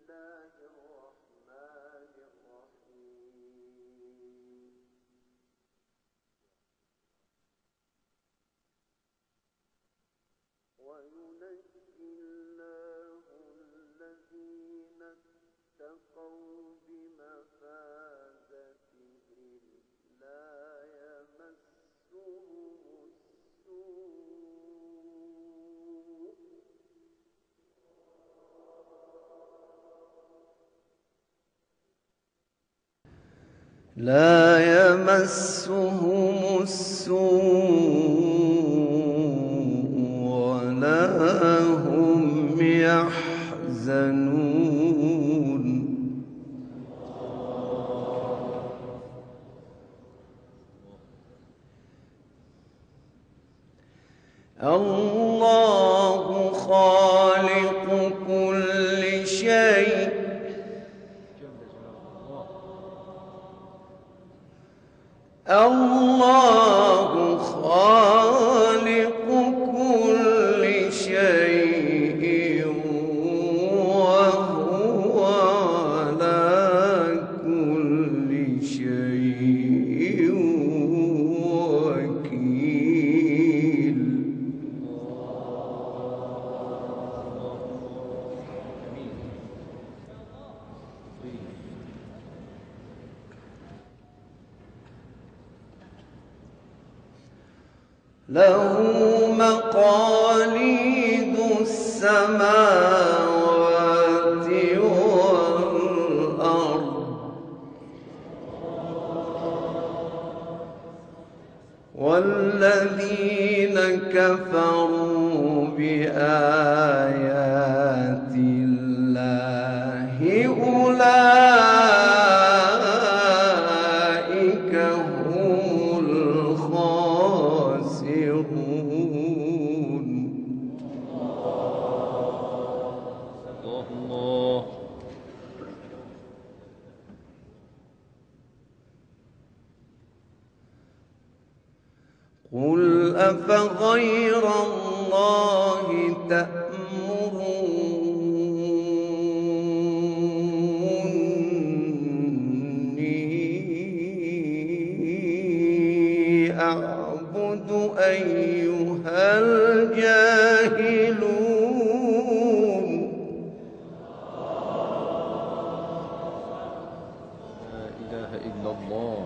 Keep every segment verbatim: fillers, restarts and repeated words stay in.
لا يمسهم السوء ولا هم يحزنون. الله خالق كل شيء الله خالق كل شيء وهو على كل شيء وكيل. له مقاليد السماوات والأرض والذين كفروا بآيات الله أولئك هم الخاسرون. الله. قل أفغير الله تأمروني أعبد أيها الجاهلون. لا إله إلا الله.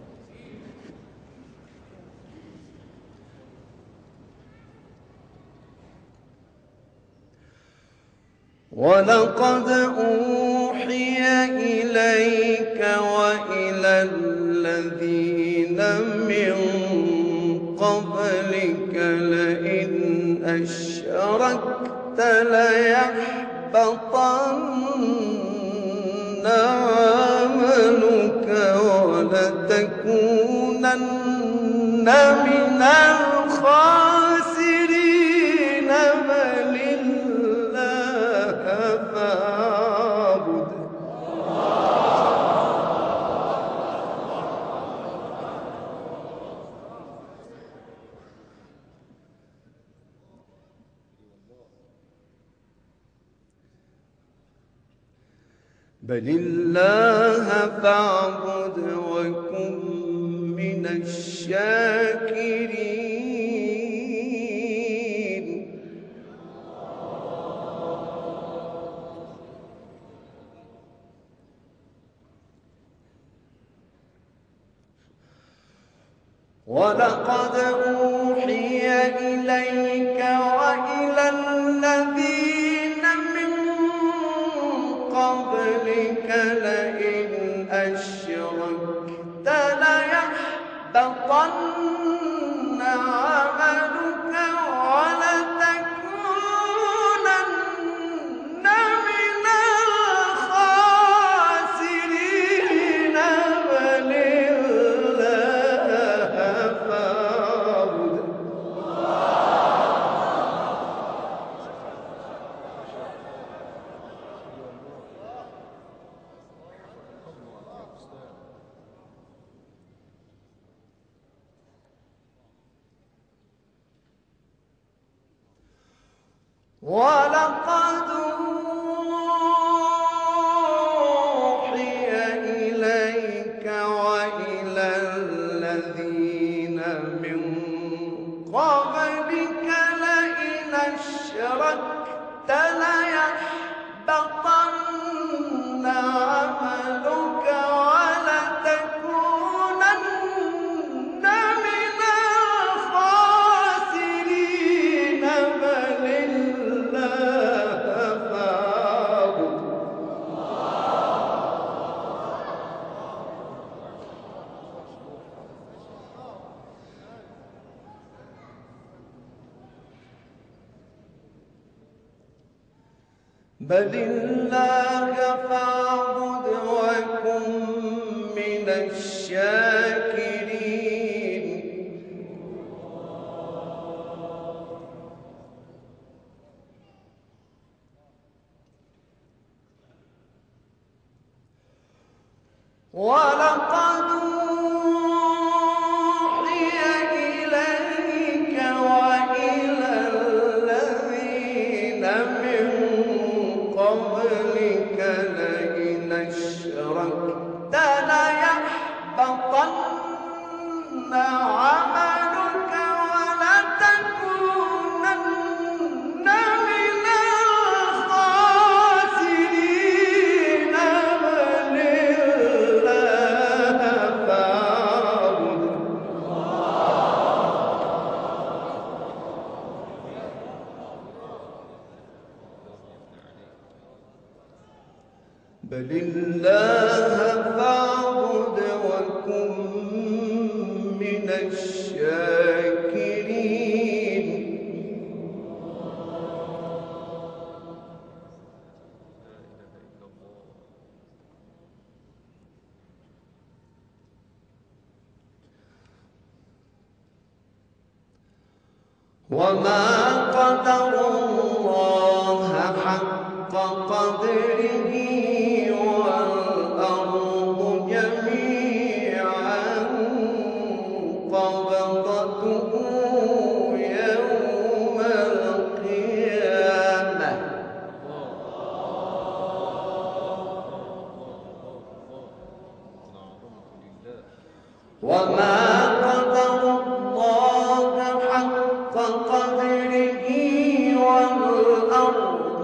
ولقد أوحي إليك وإلى الذين من قبلك لئن أشركت ليحبطن عملك ولتكونن من الخاسرين. بل الله فاعبد. بل الله فاعبد وكن من الشاكرين. ولقد أوحي إليك وإلى الذين من قبلك لئن أشركت ليحبطن عملك ولتكونن من الخاسرين. بل الله فاعبد. ولقد بل الله فاعبد وكن من الشاكرين ولقد أوحي إليك وإلى الذين من قبلك لئن أشركت ليحبطن عملك ولتكونن من الخاسرين بل الله فاعبد بل الله فاعبد وكن من الشاكرين وما قدروا الله حق قدره والأرض جميعا قبضته يوم القيامة وما قدروا الله حق قدره والأرض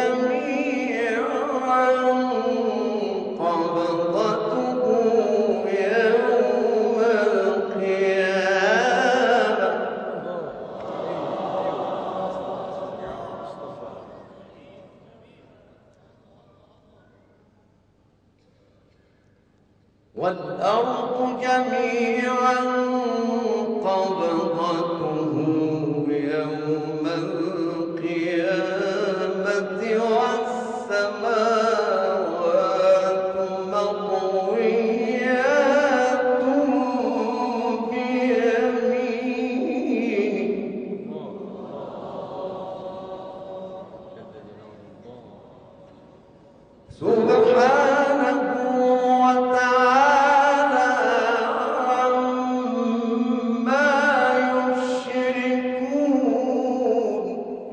جميعا قبضته يوم القيامة والأرض جميعا قبضته يوم القيامة والسماوات مطويات بيمينه سبحانه وتعالى عما يشركون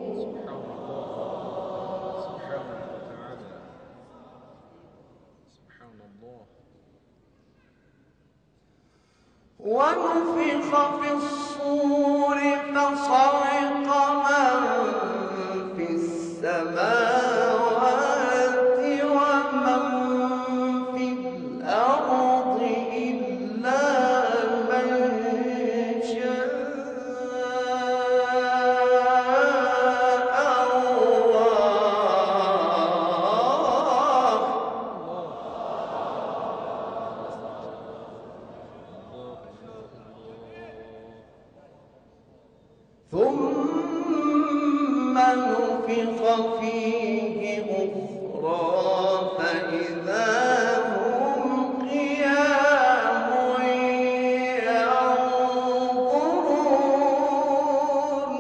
ونفخ في الصور فصعق من في السماوات ومن في الأرض إلا من شاء الله ثم نفخ فيه أخرى فإذا هم قيام ينظرون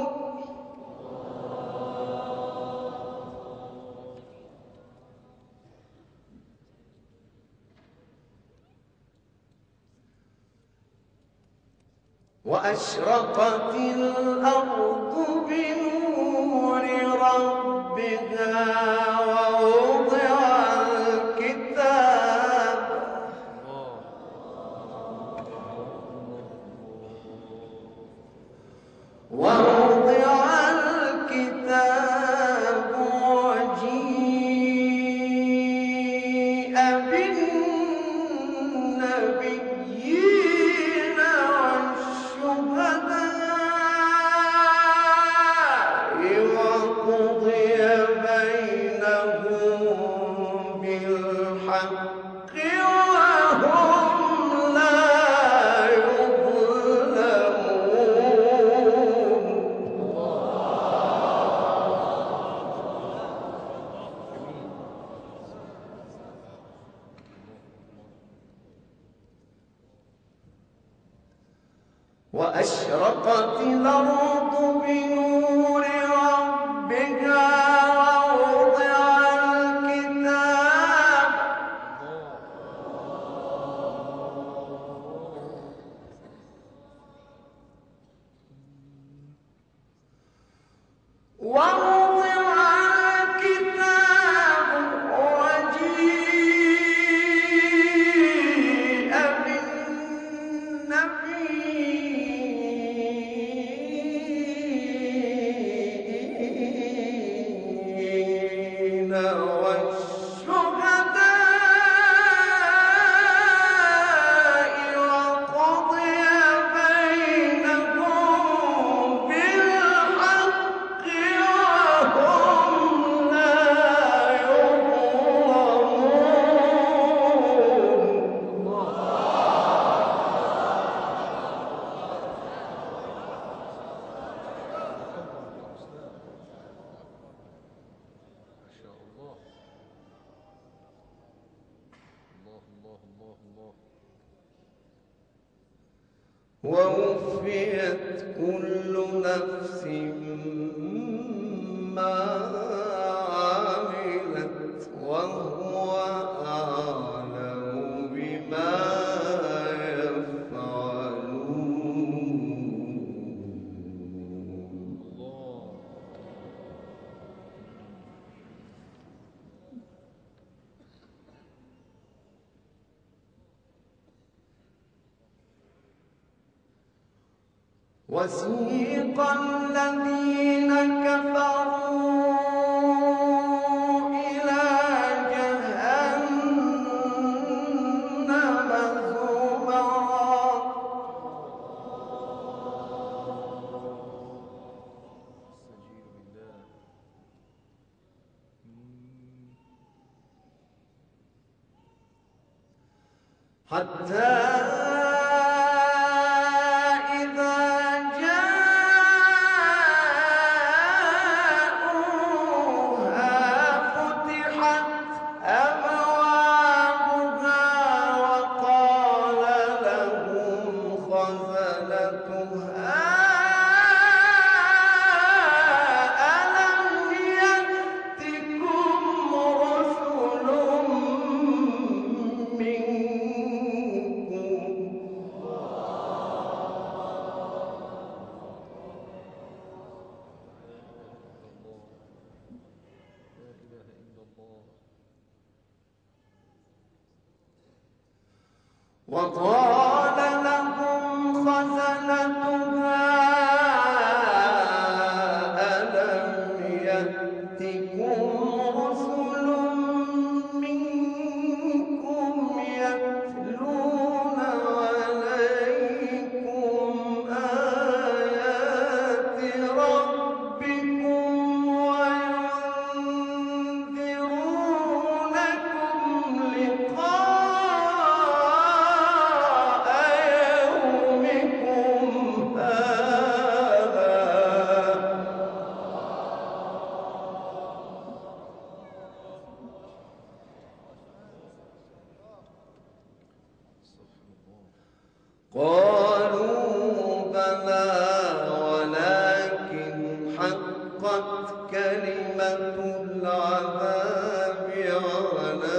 وأشرقت الأرض بنور ربها ووضع الكتاب ووضع الكتاب وجيء بالنبيين والشهداء وقضي بينهم وأشرقت الأرض بنور ربها ووضع الكتاب ووضع الكتاب وجيء بالنبيين والشهداء وقضي بينهم بالحق وهم لا يظلمون. ما شاء الله. الله الله الله الله. ووفيت كل نفس ما عملت وهو أعلم بما يفعلون. الله. وسيق الذين كفروا إلى جهنم زمرا استجير بالله. حتى وقال لهم خزنتها ألم يأتكم رسل منكم يتلون عليكم آيات ربكم وينذرونكم لقاء يومكم هذا. قالوا بلى ولكن حقت كلمة العذاب على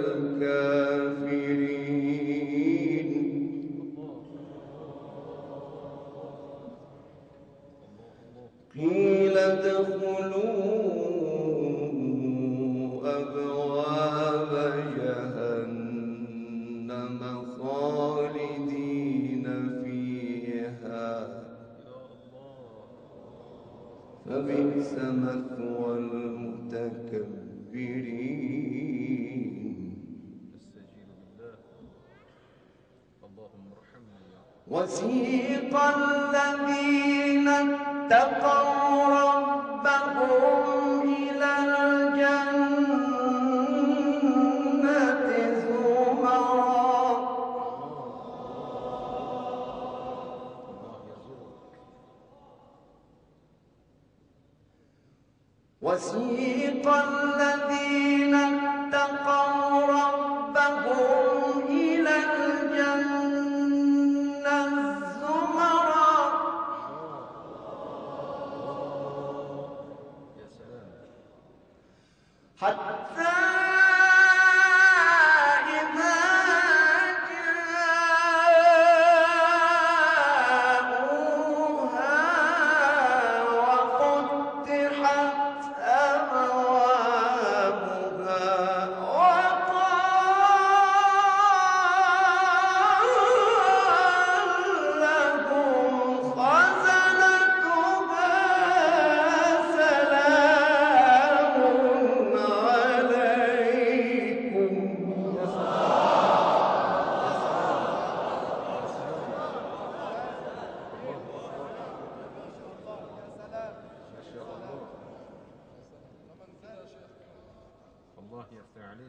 الكافرين. قيل ادخلوا أبواب جهنم خالدين فيها فبئس مثوى المتكبرين. استجير بالله. اللهم ارحمنا يا رب. وسيق الذين اتقوا ربهم إلى الجنة زمرا الله يزورك. وسيق الذين اتقوا ربهم إلى الجنة زمرا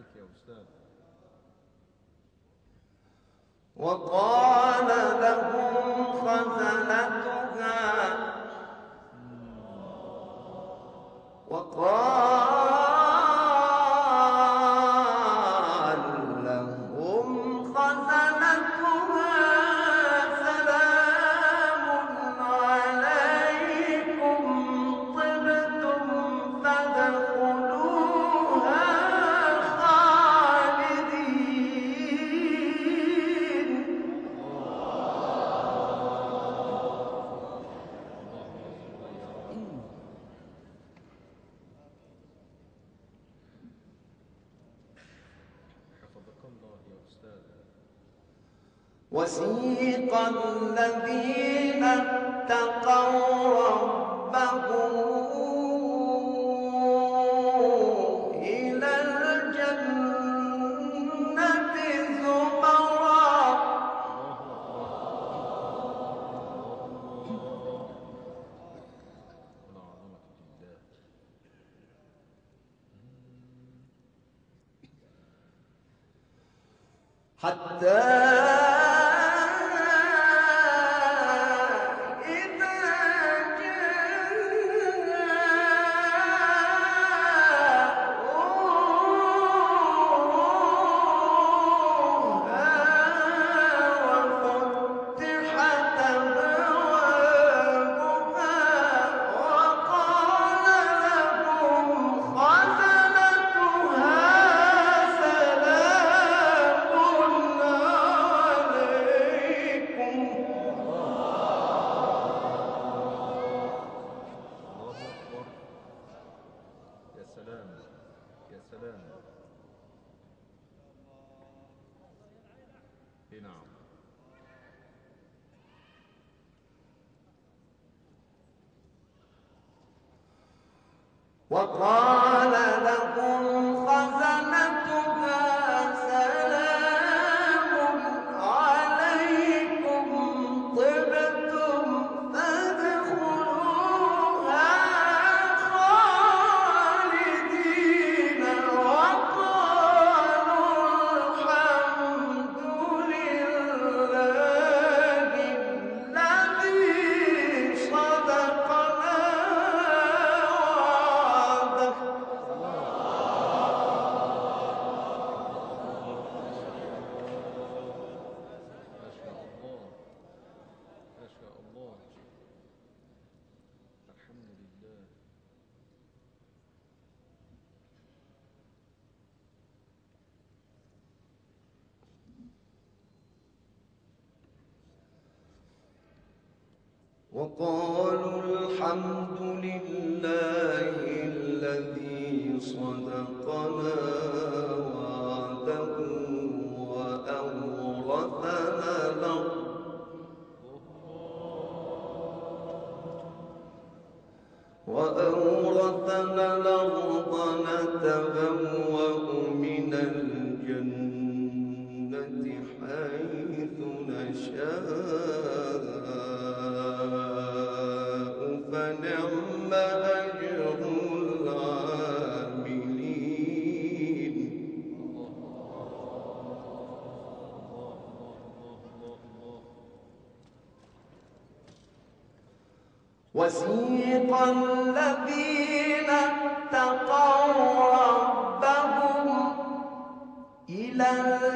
عليك يا أستاذ. وقال لهم خزنتها وقال لهم خزنتها سلام عليكم طبتم فادخلوها خالدين. حفظك الله يا أستاذ. وسيق الذين اتقوا ربهم إلى الجنة زمرا والعظمة لله. حتى إذا جاءوها وفتحت أبوابها وقال لهم خزنتها سلام عليكم. الله أكبر. يا سلام يا سلام. إيه نعم. وقال لهم خزنتها سلام عليكم طبتم فادخلوها خالدين وقالوا الحمد لله الذي صدقنا وعده. ما شاء الله ما شاء الله. الحمد لله. وقالوا الحمد لله الذي صدقنا وعده وأورثنا الأرض وأورثنا الأرض نتبوأ من الجنة حيث نشاء فنعم أجر العاملين. وسيق الذين اتقوا ربهم إلى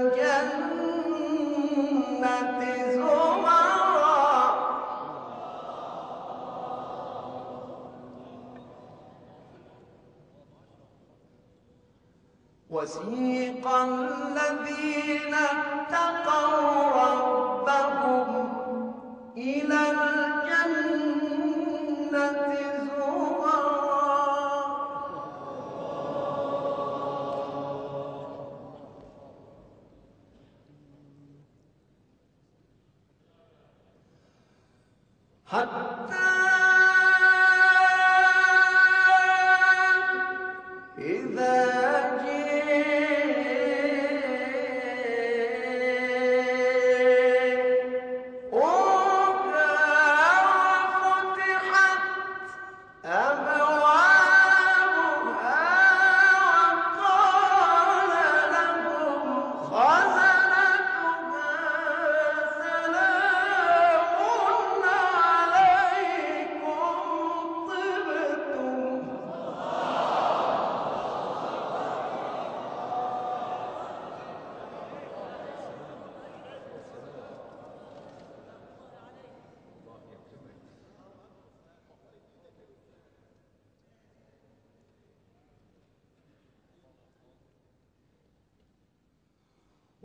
الجنة زمرا وسيق الذين اتقوا ربهم إلى الجنة زمرا حتى إذا أبوابها وقال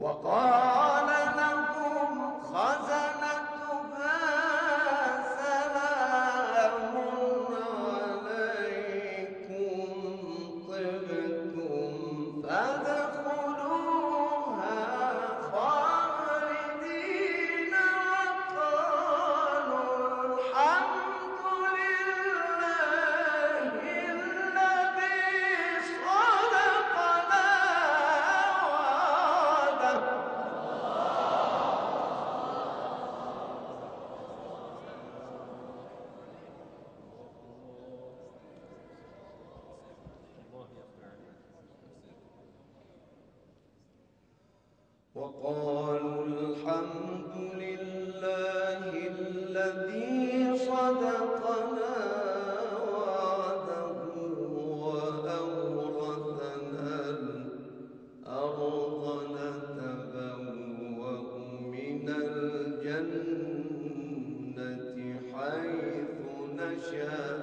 وقال لهم خزنتها سلام عليكم طبتم فادخلوها خالدين وقالوا الحمد لله الذي صدقنا وعده الله يفتح عليك. وقالوا الحمد لله الذي صدقنا وعده وأورثنا الأرض نتبوأ من الجنة حيث نشاء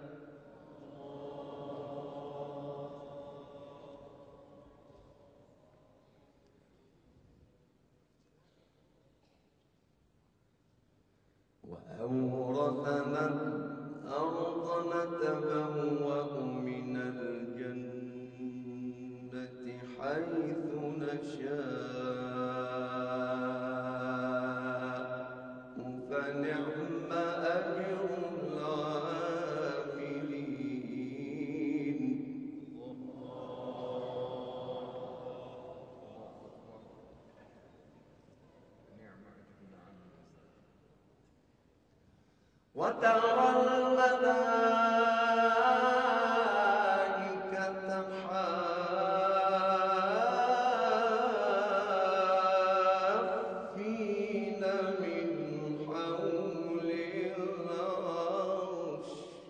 وأورثنا الأرض نتبوأ من الجنة حيث نشاء فنعم أجر العاملين. نعم أجر العاملين. وترى الملائكة حافين من حول العرش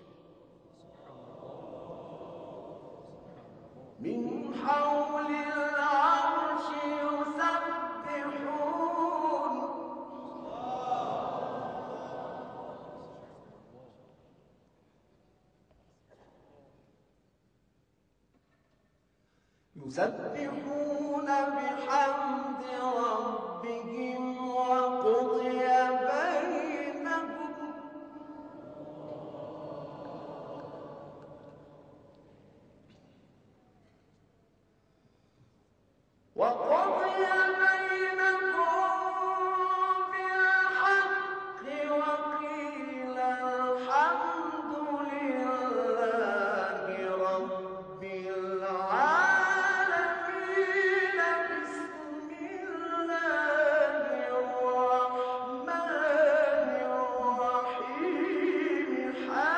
من حول العرش يسبحون يسبحون بحمد ربهم وقضي بينهم وقضي بينهم بالحق وقيل الحمد لله رب العالمين. بسم الله الرحمن الرحيم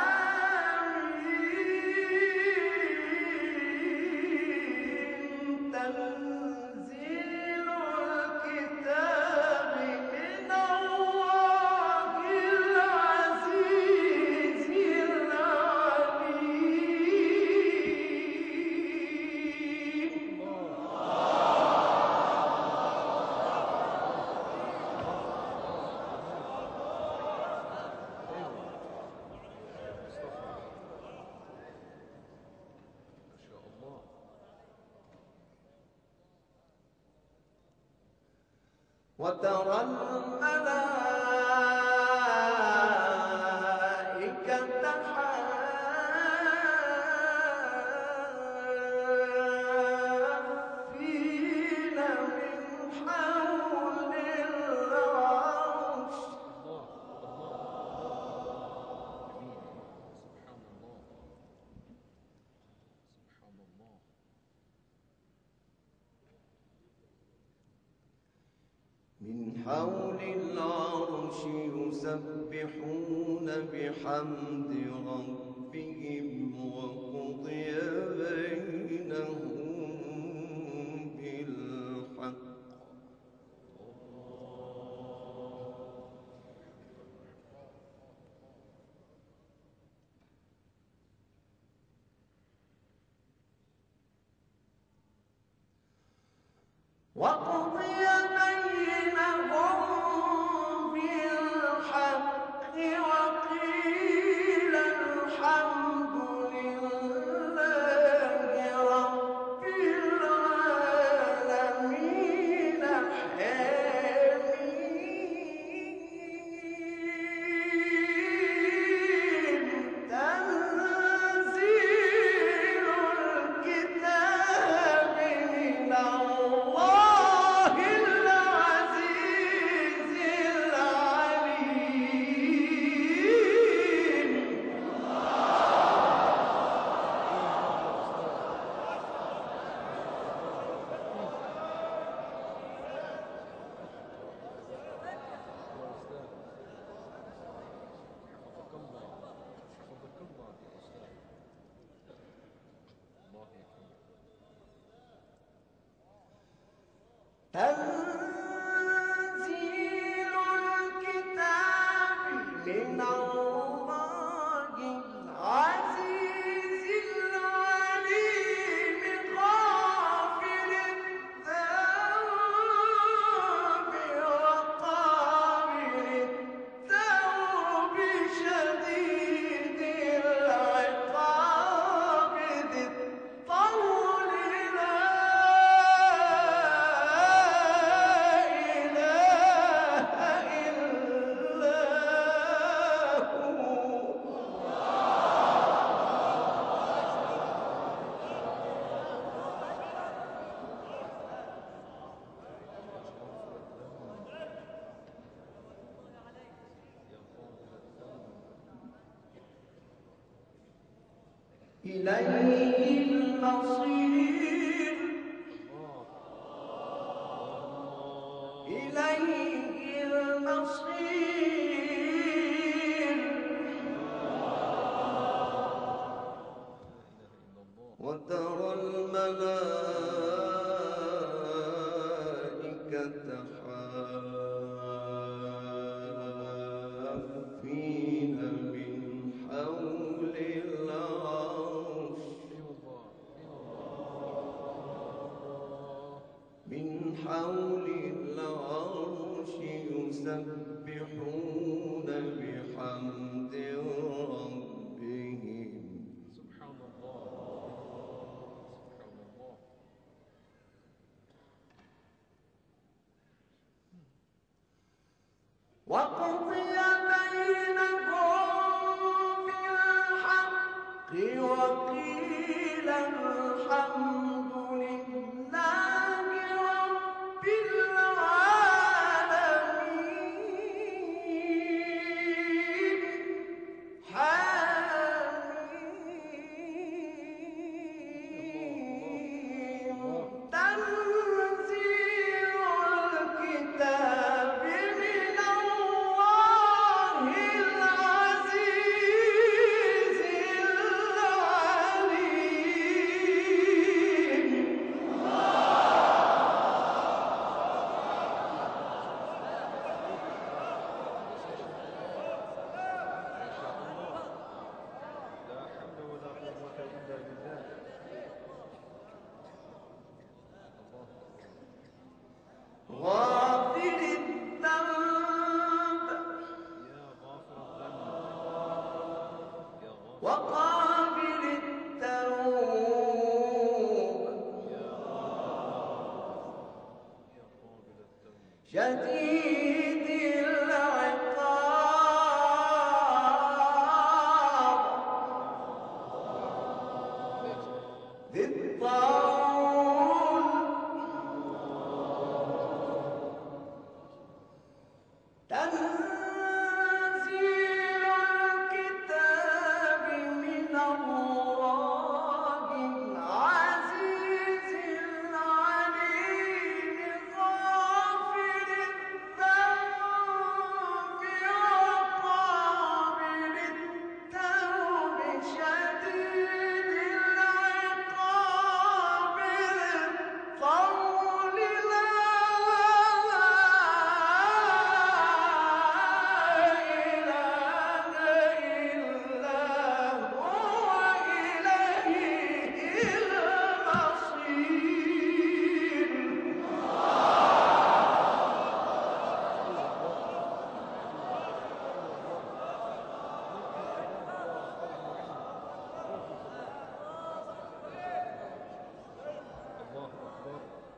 حميم تنزيل الكتاب من الله العزيز العليم. ما شاء الله. وترى الملائكة حافين من حول العرش الله الله جميل. سبحان الله سبحان الله. من حول العرش يسبحون بحمد ربهم وقضي بينهم بالحق وقضي بينهم بالحق وقيل الحمد لله رب العالمين من الله العزيز العليم غافر الذنب وقابل التوب شديد العقاب ذي الطول لا إله إلا هو. إليه المصير إليه المصير وترى الملائكة حافين من حول العرش من حول العرش يسبحون بحمد ربهم سبحان الله سبحان الله. وقضي بينهم بالحق وقيل الحمد لله رب العالمين. حميم تنزيل الكتاب من الله العزيز العليم. ما شاء الله. لا حول ولا قوة إلا بالله. الله غافر الذنب يا غافر الذنب يا غافر وقابل التوب يا غافر يا قابل التوب شديد العقاب ذي الطول تنزيل الكتاب من الله العزيز العليم غافر الذنب وقابل التوب شديد العقاب ذي الطول لا إله إلا هو إليه المصير. الله أكبر.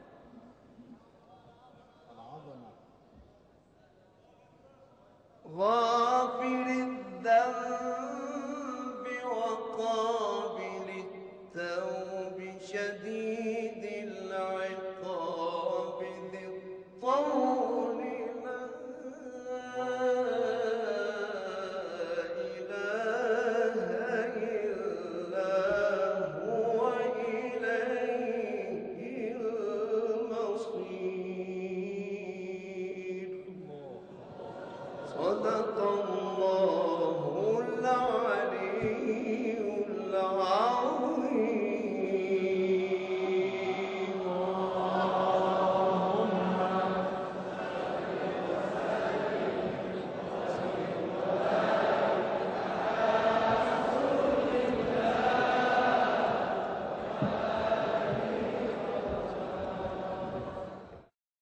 العظمة. غافر الذنب وقابل التوب شديد العقاب ذي الطول لا إله إلا هو إليه المصير. الله صدق الله